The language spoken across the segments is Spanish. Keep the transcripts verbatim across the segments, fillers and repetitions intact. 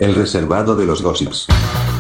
El reservado de los gossips.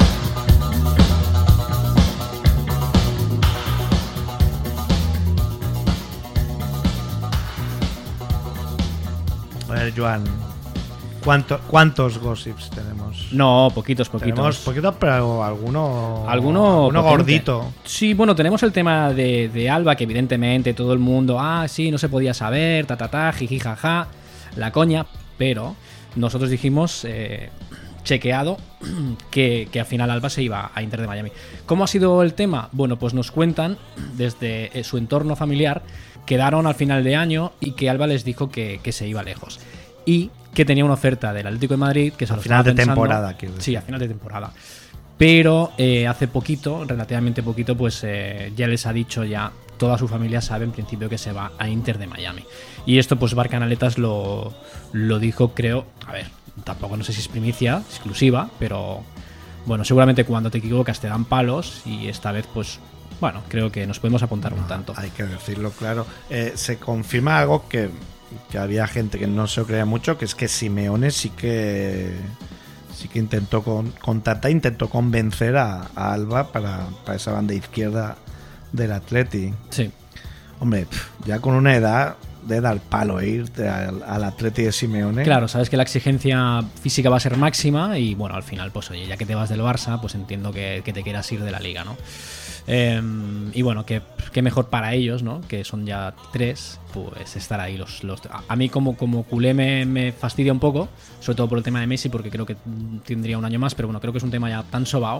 A ver, Joan, ¿cuánto, ¿cuántos gossips tenemos? No, poquitos, poquitos. Tenemos poquitos, pero alguno, alguno, alguno gordito. Sí, bueno, tenemos el tema de, de Alba, que evidentemente todo el mundo, ah, sí, no se podía saber, ta, ta, ta, jiji, jaja, la coña, pero nosotros dijimos, eh, chequeado, que, que al final Alba se iba a Inter de Miami. ¿Cómo ha sido el tema? Bueno, pues nos cuentan desde su entorno familiar, quedaron al final de año y que Alba les dijo que, que se iba lejos. Y que tenía una oferta del Atlético de Madrid que se al lo final de pensando. temporada, quiero decir. Sí, a final de temporada. Pero eh, hace poquito, relativamente poquito, pues eh, ya les ha dicho, ya toda su familia sabe en principio que se va a Inter de Miami. Y esto pues Barcanaletas lo, lo dijo, creo, a ver, tampoco no sé si es primicia, exclusiva, pero bueno, seguramente cuando te equivocas te dan palos y esta vez pues, bueno, creo que nos podemos apuntar No, un tanto. Hay que decirlo claro. Eh, se confirma algo que, que había gente que no se lo creía mucho, que es que Simeone sí que sí que intentó con, con Tata intentó convencer a, a Alba para, para esa banda izquierda del Atleti. Sí. Hombre, pff, ya con una edad de dar palo e irte al, al Atleti de Simeone. Claro, sabes que la exigencia física va a ser máxima y bueno, al final, pues oye, ya que te vas del Barça, pues entiendo que, que te quieras ir de la Liga, ¿no? Eh, y bueno, que, que mejor para ellos, ¿no? Que son ya tres, pues estar ahí los, los a, a mí como, como culé me, me fastidia un poco, sobre todo por el tema de Messi, porque creo que tendría un año más, pero bueno, creo que es un tema ya tan sobao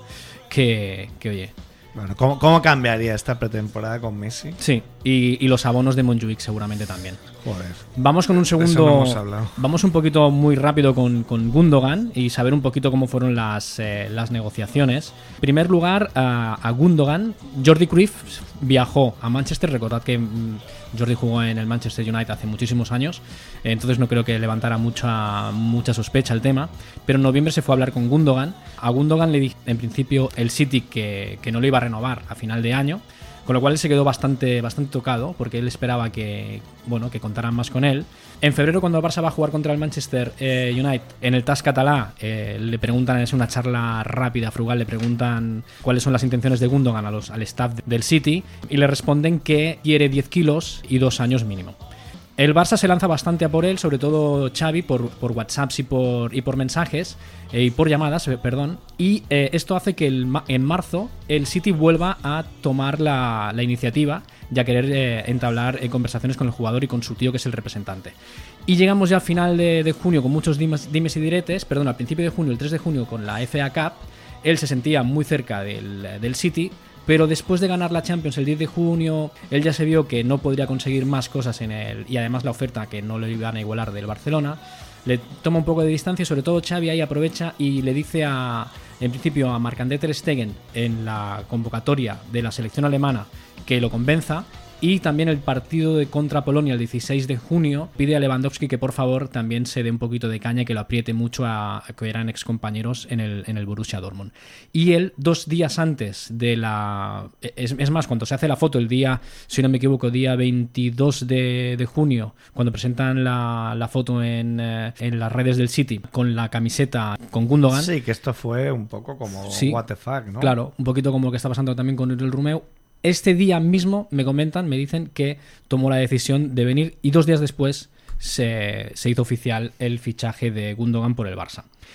que, que oye. Bueno, ¿cómo, ¿cómo cambiaría esta pretemporada con Messi? Sí, y, y los abonos de Montjuic seguramente también. Joder. Vamos con un segundo. Eso no hemos hablado. Vamos un poquito muy rápido con, con Gundogan y saber un poquito cómo fueron las, eh, las negociaciones. En primer lugar, a, a Gundogan, Jordi Cruyff viajó a Manchester. Recordad que mm, Jordi jugó en el Manchester United hace muchísimos años, entonces no creo que levantara mucha, mucha sospecha el tema. Pero en noviembre se fue a hablar con Gundogan. A Gundogan le dijo en principio el City que, que no lo iba a renovar a final de año, con lo cual él se quedó bastante, bastante tocado porque él esperaba que, bueno, que contaran más con él. En febrero, cuando el Barça va a jugar contra el Manchester eh, United en el T A S Català, eh, le preguntan, es una charla rápida, frugal, le preguntan cuáles son las intenciones de Gundogan a los, al staff del City y le responden que quiere diez kilos y dos años mínimo. El Barça se lanza bastante a por él, sobre todo Xavi, por, por WhatsApps y por, y por mensajes, eh, y por llamadas, eh, perdón. Y eh, esto hace que el, en marzo el City vuelva a tomar la, la iniciativa y a querer eh, entablar eh, conversaciones con el jugador y con su tío, que es el representante. Y llegamos ya al final de, de junio con muchos dimes, dimes y diretes, perdón, al principio de junio, el tres de junio, con la F A Cup. Él se sentía muy cerca del, del City, pero después de ganar la Champions el diez de junio, él ya se vio que no podría conseguir más cosas en el, y además la oferta que no le iban a igualar del Barcelona. Le toma un poco de distancia, sobre todo Xavi ahí aprovecha y le dice a, en principio a Marc-André ter Stegen en la convocatoria de la selección alemana que lo convenza. Y también el partido de contra Polonia el dieciséis de junio pide a Lewandowski que por favor también se dé un poquito de caña y que lo apriete mucho a, a que eran excompañeros en el, en el Borussia Dortmund. Y él, dos días antes de la... Es, es más, cuando se hace la foto, el día, si no me equivoco, día veintidós de, de junio, cuando presentan la, la foto en, eh, en las redes del City con la camiseta con Gundogan. Sí, que esto fue un poco como sí, what the fuck, ¿no? Claro, un poquito como lo que está pasando también con el Romeu. Este día mismo me comentan, me dicen que tomó la decisión de venir y dos días después se, se hizo oficial el fichaje de Gundogan por el Barça.